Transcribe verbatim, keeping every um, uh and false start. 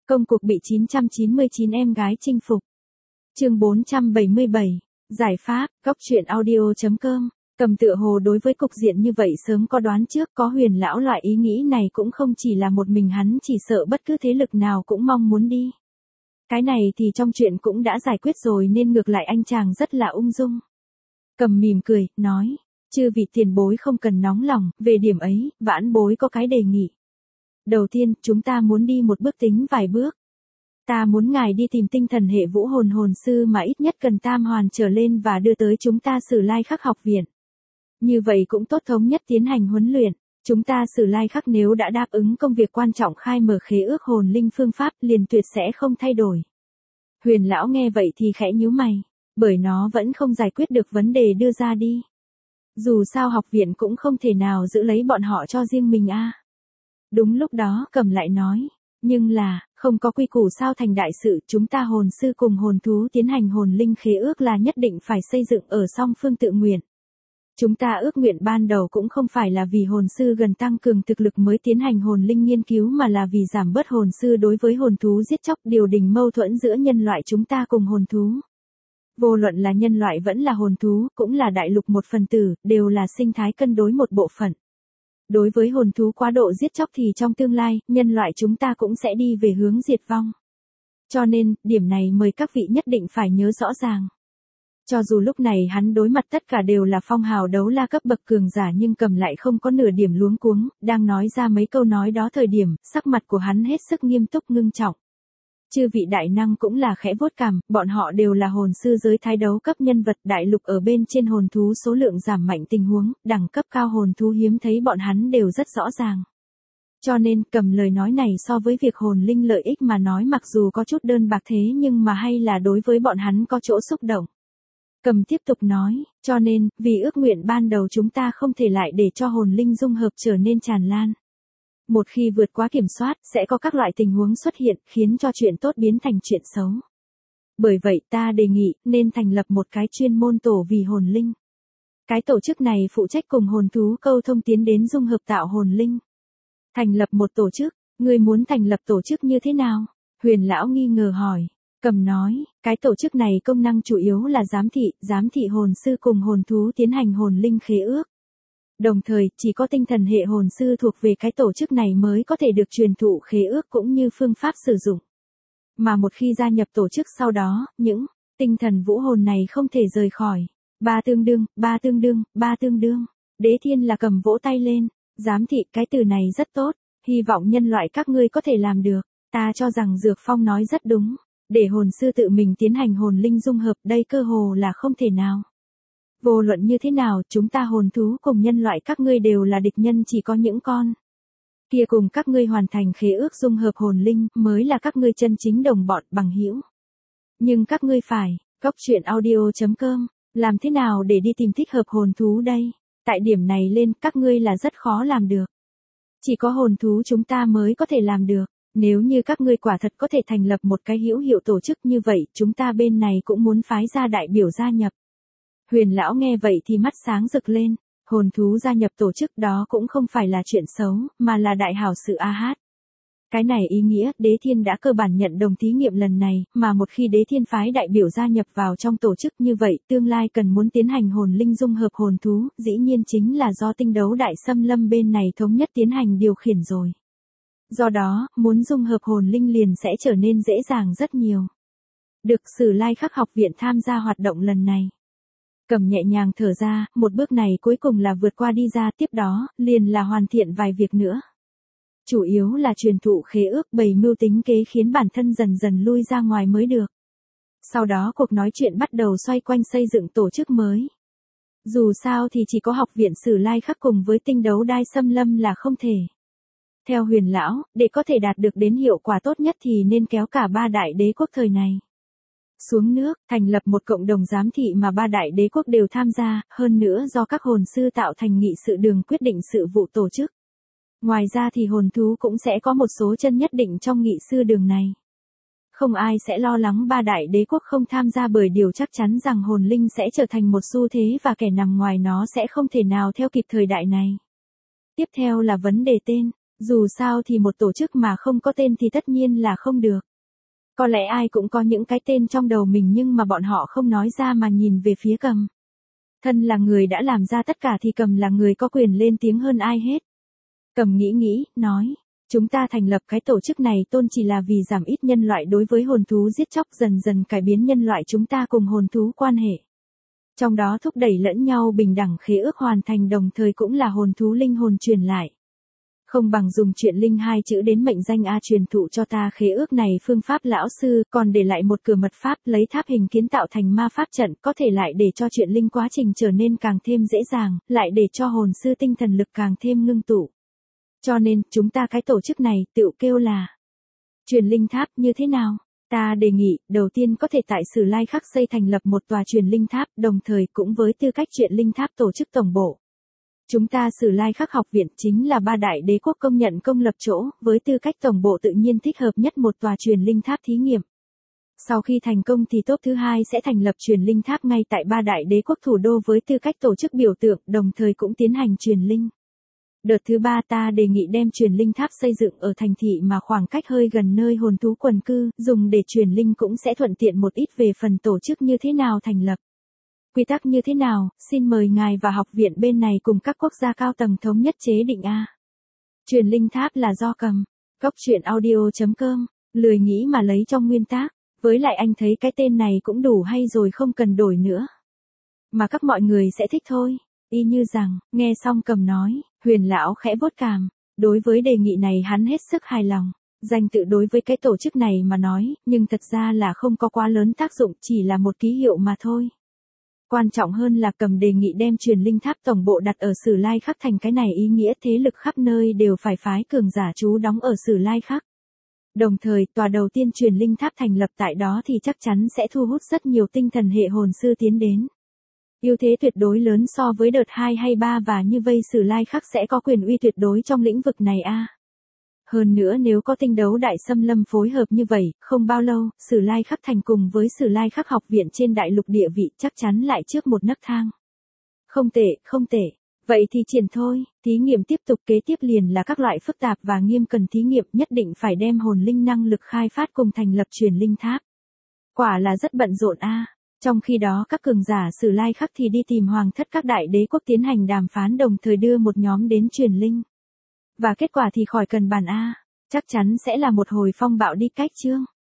Công cuộc bị chín trăm chín mươi chín em gái chinh phục. Chương bốn trăm bảy mươi bảy. Giải pháp, góc truyện audio chấm com. Cầm tựa hồ đối với cục diện như vậy sớm có đoán trước, có Huyền lão loại ý nghĩ này cũng không chỉ là một mình hắn, chỉ sợ bất cứ thế lực nào cũng mong muốn đi. Cái này thì trong chuyện cũng đã giải quyết rồi nên ngược lại anh chàng rất là ung dung. Cầm mỉm cười, nói, chư vị tiền bối không cần nóng lòng, về điểm ấy, vãn bối có cái đề nghị. Đầu tiên, chúng ta muốn đi một bước tính vài bước. Ta muốn ngài đi tìm tinh thần hệ vũ hồn hồn sư mà ít nhất cần tam hoàn trở lên và đưa tới chúng ta Sử Lai Khắc học viện. Như vậy cũng tốt thống nhất tiến hành huấn luyện. Chúng ta Sử Lai Khắc nếu đã đáp ứng công việc quan trọng khai mở khế ước hồn linh phương pháp liền tuyệt sẽ không thay đổi. Huyền lão nghe vậy thì khẽ nhíu mày, bởi nó vẫn không giải quyết được vấn đề đưa ra đi. Dù sao học viện cũng không thể nào giữ lấy bọn họ cho riêng mình a. À. Đúng lúc đó Cầm lại nói, nhưng là, không có quy củ sao thành đại sự, chúng ta hồn sư cùng hồn thú tiến hành hồn linh khế ước là nhất định phải xây dựng ở song phương tự nguyện. Chúng ta ước nguyện ban đầu cũng không phải là vì hồn sư gần tăng cường thực lực mới tiến hành hồn linh nghiên cứu mà là vì giảm bớt hồn sư đối với hồn thú giết chóc, điều đình mâu thuẫn giữa nhân loại chúng ta cùng hồn thú. Vô luận là nhân loại vẫn là hồn thú, cũng là đại lục một phần tử, đều là sinh thái cân đối một bộ phận. Đối với hồn thú quá độ giết chóc thì trong tương lai, nhân loại chúng ta cũng sẽ đi về hướng diệt vong. Cho nên, điểm này mời các vị nhất định phải nhớ rõ ràng. Cho dù lúc này hắn đối mặt tất cả đều là phong hào đấu la cấp bậc cường giả nhưng Cầm lại không có nửa điểm luống cuống, đang nói ra mấy câu nói đó thời điểm, sắc mặt của hắn hết sức nghiêm túc ngưng trọng. Chư vị đại năng cũng là khẽ vuốt cằm, bọn họ đều là hồn sư giới thái đấu cấp nhân vật đại lục ở bên trên hồn thú số lượng giảm mạnh tình huống, đẳng cấp cao hồn thú hiếm thấy bọn hắn đều rất rõ ràng. Cho nên, Cầm lời nói này so với việc hồn linh lợi ích mà nói mặc dù có chút đơn bạc thế nhưng mà hay là đối với bọn hắn có chỗ xúc động. Cầm tiếp tục nói, cho nên, vì ước nguyện ban đầu chúng ta không thể lại để cho hồn linh dung hợp trở nên tràn lan. Một khi vượt quá kiểm soát, sẽ có các loại tình huống xuất hiện, khiến cho chuyện tốt biến thành chuyện xấu. Bởi vậy ta đề nghị, nên thành lập một cái chuyên môn tổ vì hồn linh. Cái tổ chức này phụ trách cùng hồn thú câu thông tiến đến dung hợp tạo hồn linh. Thành lập một tổ chức, ngươi muốn thành lập tổ chức như thế nào? Huyền lão nghi ngờ hỏi. Cầm nói, cái tổ chức này công năng chủ yếu là giám thị, giám thị hồn sư cùng hồn thú tiến hành hồn linh khế ước. Đồng thời, chỉ có tinh thần hệ hồn sư thuộc về cái tổ chức này mới có thể được truyền thụ khế ước cũng như phương pháp sử dụng. Mà một khi gia nhập tổ chức sau đó, những tinh thần vũ hồn này không thể rời khỏi. Ba tương đương, ba tương đương, ba tương đương. Đế Thiên là Cầm vỗ tay lên, giám thị cái từ này rất tốt, hy vọng nhân loại các ngươi có thể làm được. Ta cho rằng Dược Phong nói rất đúng. Để hồn sư tự mình tiến hành hồn linh dung hợp đây cơ hồ là không thể nào. Vô luận như thế nào, chúng ta hồn thú cùng nhân loại các ngươi đều là địch nhân chỉ có những con. Kia cùng các ngươi hoàn thành khế ước dung hợp hồn linh mới là các ngươi chân chính đồng bọn bằng hữu. Nhưng các ngươi phải, góc truyện audio chấm com, làm thế nào để đi tìm thích hợp hồn thú đây? Tại điểm này lên các ngươi là rất khó làm được. Chỉ có hồn thú chúng ta mới có thể làm được. Nếu như các ngươi quả thật có thể thành lập một cái hữu hiệu tổ chức như vậy, chúng ta bên này cũng muốn phái ra đại biểu gia nhập. Huyền lão nghe vậy thì mắt sáng rực lên, hồn thú gia nhập tổ chức đó cũng không phải là chuyện xấu, mà là đại hảo sự a hát. Cái này ý nghĩa, Đế Thiên đã cơ bản nhận đồng thí nghiệm lần này, mà một khi Đế Thiên phái đại biểu gia nhập vào trong tổ chức như vậy, tương lai cần muốn tiến hành hồn linh dung hợp hồn thú, dĩ nhiên chính là do tinh đấu đại xâm lâm bên này thống nhất tiến hành điều khiển rồi. Do đó, muốn dung hợp hồn linh liền sẽ trở nên dễ dàng rất nhiều. Được Sử Lai Khắc học viện tham gia hoạt động lần này. Cầm nhẹ nhàng thở ra, một bước này cuối cùng là vượt qua đi ra, tiếp đó, liền là hoàn thiện vài việc nữa. Chủ yếu là truyền thụ khế ước, bày mưu tính kế khiến bản thân dần dần lui ra ngoài mới được. Sau đó cuộc nói chuyện bắt đầu xoay quanh xây dựng tổ chức mới. Dù sao thì chỉ có học viện Sử Lai Khắc cùng với tinh đấu đai xâm lâm là không thể. Theo Huyền lão, để có thể đạt được đến hiệu quả tốt nhất thì nên kéo cả ba đại đế quốc thời này xuống nước, thành lập một cộng đồng giám thị mà ba đại đế quốc đều tham gia, hơn nữa do các hồn sư tạo thành nghị sự đường quyết định sự vụ tổ chức. Ngoài ra thì hồn thú cũng sẽ có một số chân nhất định trong nghị sư đường này. Không ai sẽ lo lắng ba đại đế quốc không tham gia bởi điều chắc chắn rằng hồn linh sẽ trở thành một xu thế và kẻ nằm ngoài nó sẽ không thể nào theo kịp thời đại này. Tiếp theo là vấn đề tên. Dù sao thì một tổ chức mà không có tên thì tất nhiên là không được. Có lẽ ai cũng có những cái tên trong đầu mình nhưng mà bọn họ không nói ra mà nhìn về phía Cầm. Thân là người đã làm ra tất cả thì Cầm là người có quyền lên tiếng hơn ai hết. Cầm nghĩ nghĩ, nói, chúng ta thành lập cái tổ chức này tôn chỉ là vì giảm ít nhân loại đối với hồn thú giết chóc, dần dần cải biến nhân loại chúng ta cùng hồn thú quan hệ. Trong đó thúc đẩy lẫn nhau bình đẳng, khế ước hoàn thành, đồng thời cũng là hồn thú linh hồn truyền lại. Không bằng dùng chuyện linh hai chữ đến mệnh danh A truyền thụ cho ta khế ước này phương pháp lão sư, còn để lại một cửa mật pháp, lấy tháp hình kiến tạo thành ma pháp trận, có thể lại để cho chuyện linh quá trình trở nên càng thêm dễ dàng, lại để cho hồn sư tinh thần lực càng thêm ngưng tụ. Cho nên, chúng ta cái tổ chức này tự kêu là truyền linh tháp. Như thế nào? Ta đề nghị, đầu tiên có thể tại Sử Lai Khắc xây thành lập một tòa truyền linh tháp, đồng thời cũng với tư cách truyền linh tháp tổ chức tổng bộ. Chúng ta Sử Lai Khắc học viện chính là ba đại đế quốc công nhận công lập chỗ, với tư cách tổng bộ tự nhiên thích hợp nhất một tòa truyền linh tháp thí nghiệm. Sau khi thành công thì top thứ hai sẽ thành lập truyền linh tháp ngay tại ba đại đế quốc thủ đô với tư cách tổ chức biểu tượng, đồng thời cũng tiến hành truyền linh. Đợt thứ ba ta đề nghị đem truyền linh tháp xây dựng ở thành thị mà khoảng cách hơi gần nơi hồn thú quần cư, dùng để truyền linh cũng sẽ thuận tiện một ít. Về phần tổ chức như thế nào thành lập, quy tắc như thế nào, xin mời ngài và học viện bên này cùng các quốc gia cao tầng thống nhất chế định a. Truyền linh tháp là do Cầm, Cốc Truyện Audio chấm com, lười nghĩ mà lấy trong nguyên tác, với lại anh thấy cái tên này cũng đủ hay rồi, không cần đổi nữa. Mà các mọi người sẽ thích thôi. Y như rằng, nghe xong Cầm nói, Huyền lão khẽ vuốt cằm, đối với đề nghị này hắn hết sức hài lòng. Danh tự đối với cái tổ chức này mà nói, nhưng thật ra là không có quá lớn tác dụng, chỉ là một ký hiệu mà thôi. Quan trọng hơn là Cầm đề nghị đem truyền linh tháp tổng bộ đặt ở Sử Lai Khắc thành, cái này ý nghĩa thế lực khắp nơi đều phải phái cường giả trú đóng ở Sử Lai Khắc. Đồng thời, tòa đầu tiên truyền linh tháp thành lập tại đó thì chắc chắn sẽ thu hút rất nhiều tinh thần hệ hồn sư tiến đến. Ưu thế tuyệt đối lớn so với đợt hai hay ba, và như vây Sử Lai Khắc sẽ có quyền uy tuyệt đối trong lĩnh vực này a. Hơn nữa nếu có tinh đấu đại xâm lâm phối hợp như vậy, không bao lâu, Sử Lai Khắc thành cùng với Sử Lai Khắc học viện trên đại lục địa vị chắc chắn lại trước một nấc thang. Không tệ, không tệ. Vậy thì triển thôi, thí nghiệm tiếp tục. Kế tiếp liền là các loại phức tạp và nghiêm cần thí nghiệm, nhất định phải đem hồn linh năng lực khai phát cùng thành lập truyền linh tháp. Quả là rất bận rộn a. Trong khi đó các cường giả Sử Lai Khắc thì đi tìm hoàng thất các đại đế quốc tiến hành đàm phán, đồng thời đưa một nhóm đến truyền linh. Và kết quả thì khỏi cần bàn a, chắc chắn sẽ là một hồi phong bạo đi cách chương.